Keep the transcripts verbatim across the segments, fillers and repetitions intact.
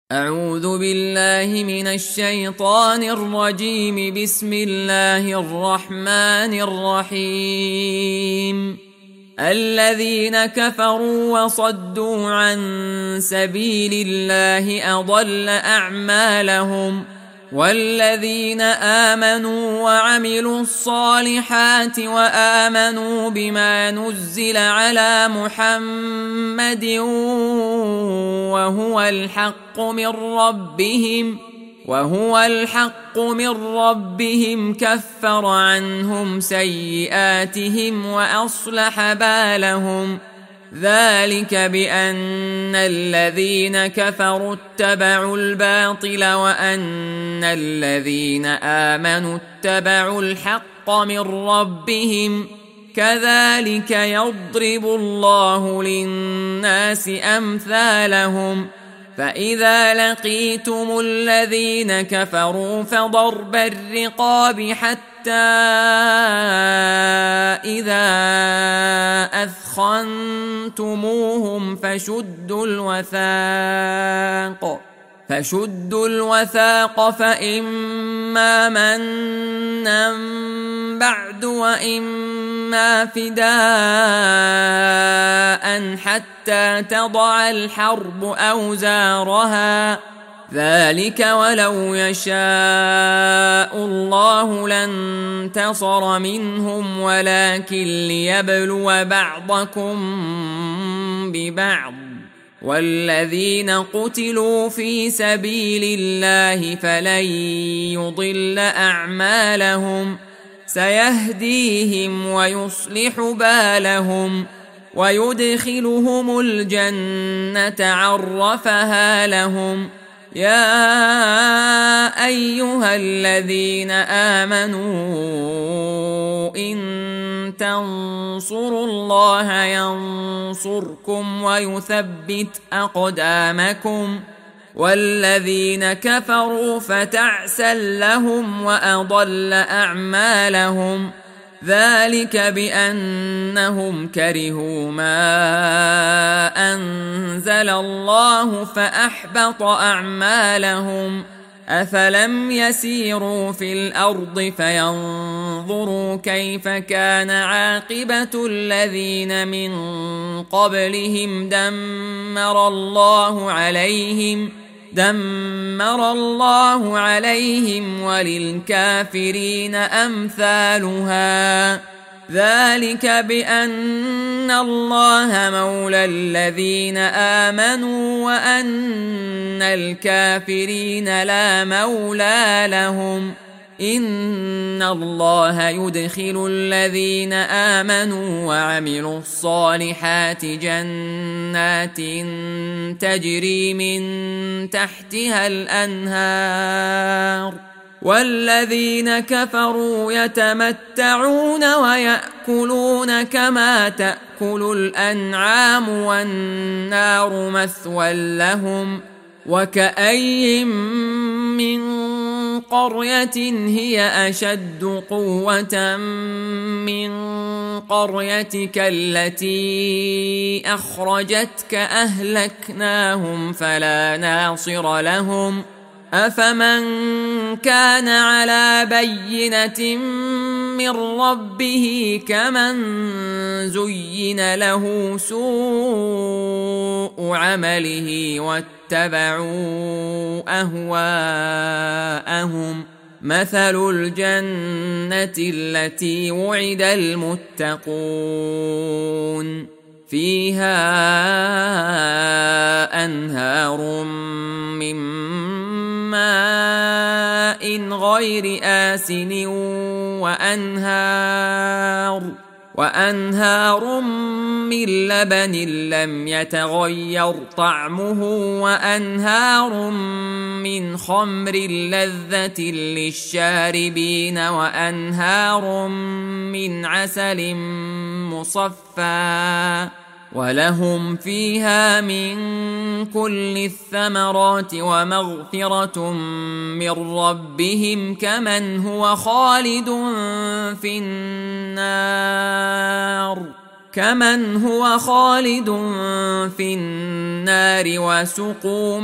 أعوذ بالله من الشيطان الرجيم. بسم الله الرحمن الرحيم. الذين كفروا وصدوا عن سبيل الله أضل أعمالهم، والذين آمنوا وعملوا الصالحات وآمنوا بما نزل على محمد وهو الحق من ربهم وهو الحق من ربهم كفر عنهم سيئاتهم وأصلح بالهم. ذلك بأن الذين كفروا اتبعوا الباطل وأن الذين آمنوا اتبعوا الحق من ربهم. كذلك يضرب الله للناس أمثالهم. فإذا لقيتم الذين كفروا فضرب الرقاب حتى إذا أثخنتموهم فشدوا الوثاق فشدوا الوثاق فإما منا بعد وإما فداء حتى تضع الحرب أوزارها. ذلك ولو يشاء الله لانتصر منهم ولكن ليبلو بعضكم ببعض. والذين قتلوا في سبيل الله فلن يضل أعمالهم، سيهديهم ويصلح بالهم ويدخلهم الجنة عرفها لهم. يا أيها الذين آمنوا إن تنصروا الله ينصركم ويثبت أقدامكم. والذين كفروا فتعسا لهم وأضل أعمالهم. ذلك بأنهم كرهوا ما أنزل الله فأحبط أعمالهم. أفلم يسيروا في الأرض فينظروا كيف كان عاقبة الذين من قبلهم دمر الله عليهم دمر الله عليهم وللكافرين أمثالها. ذلك بأن الله مولى الذين آمنوا وأن الكافرين لا مولى لهم. إن الله يدخل الذين آمنوا وعملوا الصالحات جنات تجري من تحتها الأنهار، والذين كفروا يتمتعون ويأكلون كما تأكل الأنعام والنار مثوى لهم. وكأي من قرية هي أشد قوة من قريتك التي أخرجتك أهلكناهم فلا ناصر لهم. أفمن كان على بينة من ربه كمن زين له سوء عمله واتبعوا أهواءهم. مثل الجنة التي وعد المتقون فيها أنهار من ماء غير آسن وأنهار وأنهار من لبن لم يتغير طعمه وأنهار من خمر لذة للشاربين وأنهار من عسل مصفى ولهم فيها من كل الثمرات ومغفرة من ربهم كمن هو خالد في النار كمن هو خالد في النار وسقوا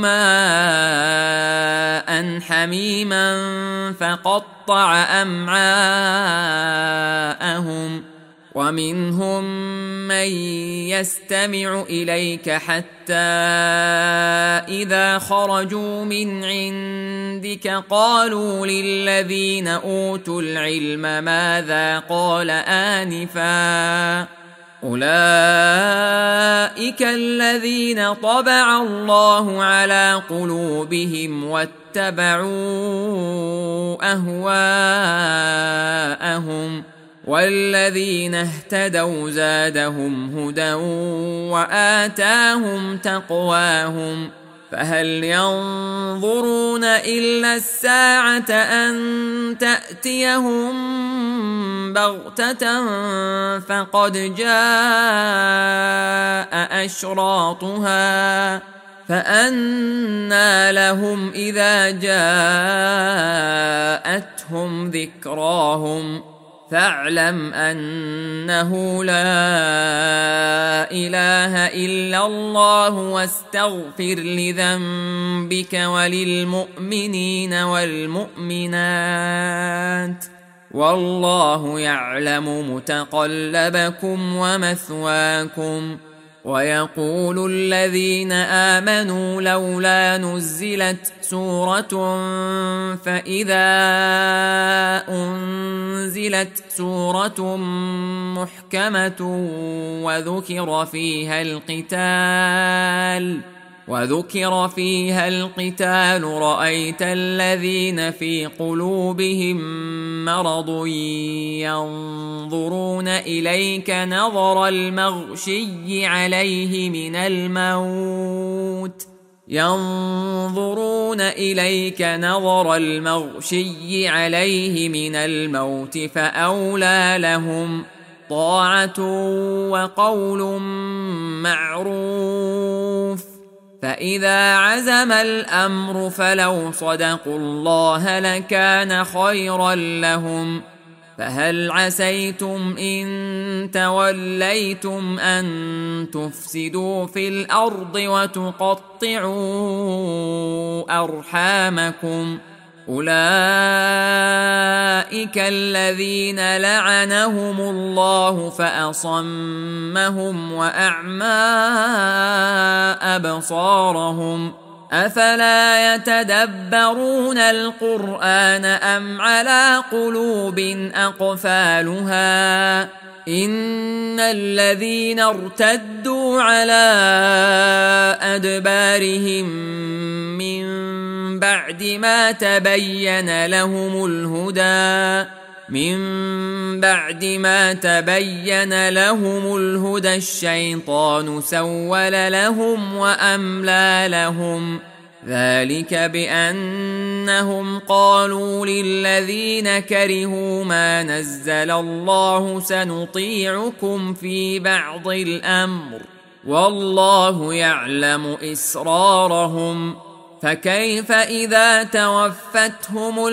ماء حميما فقطع أمعاءهم ومنهم من يستمع إليك حتى إذا خرجوا من عندك قالوا للذين أوتوا العلم ماذا قال آنفا أولئك الذين طبع الله على قلوبهم واتبعوا أهواءهم والذين اهتدوا زادهم هدى وآتاهم تقواهم فهل ينظرون إلا الساعة أن تأتيهم بغتة فقد جاء أشراطها فأنى لهم إذا جاءتهم ذكراهم فاعلم أنه لا إله إلا الله واستغفر لذنبك وللمؤمنين والمؤمنات والله يعلم متقلبكم ومثواكم ويقول الذين آمنوا لولا نزلت سورة فإذا أنزلت سورة محكمة وذكر فيها القتال وذكر فيها القتال رأيت الذين في قلوبهم مرض ينظرون إليك نظر المغشي عليه من الموت ينظرون إليك نظر المغشي عليه من الموت فأولى لهم طاعة وقول معروف فإذا عزم الأمر فلو صدقوا الله لكان خيرا لهم فهل عسيتم إن توليتم أن تفسدوا في الأرض وتقطعوا أرحامكم أولئك الذين لعنهم الله فأصمهم وأعمى أبصارهم أفلا يتدبرون القرآن أم على قلوب أقفالها إن الذين ارتدوا على أدبارهم من بعد ما تبين لهم الهدى من بعد ما تبين لهم الهدى الشيطان سول لهم وأملى لهم ذلك بأنهم قالوا للذين كرهوا ما نزل الله سنطيعكم في بعض الأمر والله يعلم إسرارهم فكيف إذا توفتهم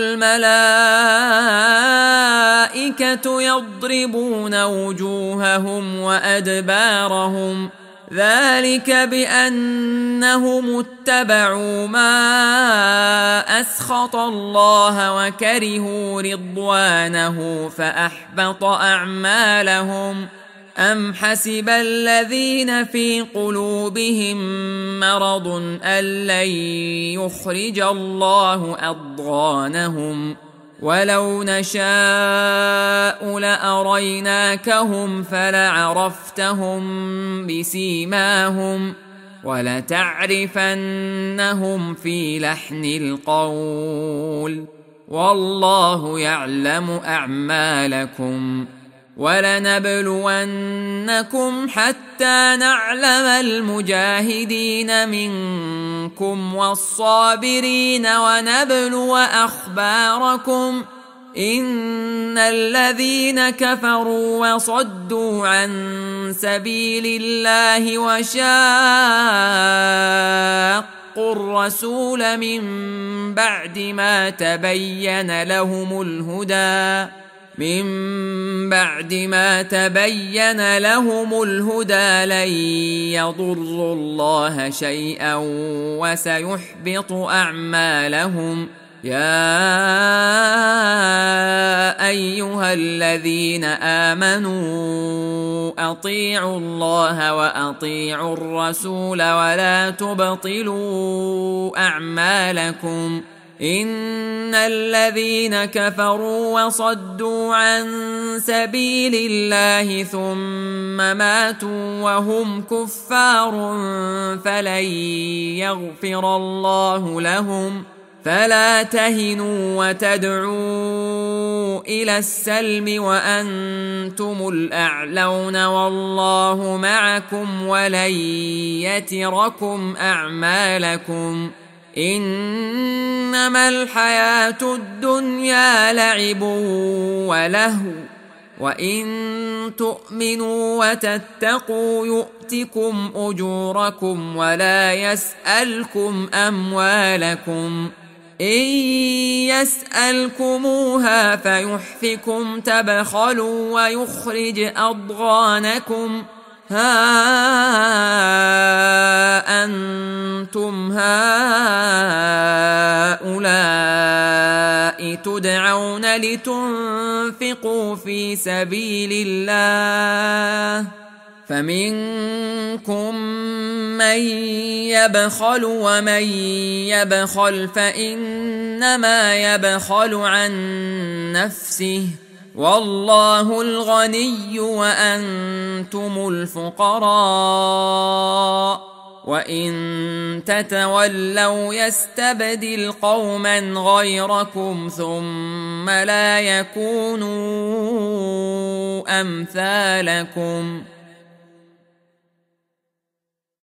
الملائكة يضربون وجوههم وأدبارهم ذلك بأنهم اتبعوا ما أسخط الله وكرهوا رضوانه فأحبط أعمالهم أم حسب الذين في قلوبهم مرض أن لن يخرج الله أضغانهم ولو نشاء لأريناكهم فلعرفتهم بسيماهم ولتعرفنهم في لحن القول والله يعلم أعمالكم ولنبلونكم حتى نعلم المجاهدين منكم والصابرين ونبلو أخباركم إن الذين كفروا وصدوا عن سبيل الله وشاقوا الرسول من بعد ما تبين لهم الهدى من بعد ما تبين لهم الهدى لن يضروا الله شيئا وسيحبط أعمالهم. يا أيها الذين آمنوا أطيعوا الله وأطيعوا الرسول ولا تبطلوا أعمالكم. إن الذين كفروا وصدوا عن سبيل الله ثم ماتوا وهم كفار فلن يغفر الله لهم. فلا تهنوا وتدعوا إلى السلم وأنتم الأعلون والله معكم ولن يتركم أعمالكم. إنما الحياة الدنيا لعب ولهو وإن تؤمنوا وتتقوا يؤتكم أجوركم ولا يسألكم أموالكم. إن يسألكموها فيحفكم تبخلوا ويخرج أضغانكم. ها أنتم هؤلاء تدعون لتنفقوا في سبيل الله فمنكم من يبخل ومن يبخل فإنما يبخل عن نفسه والله الغني وأنتم الفقراء وإن تتولوا يستبدل قوما غيركم ثم لا يكونوا أمثالكم.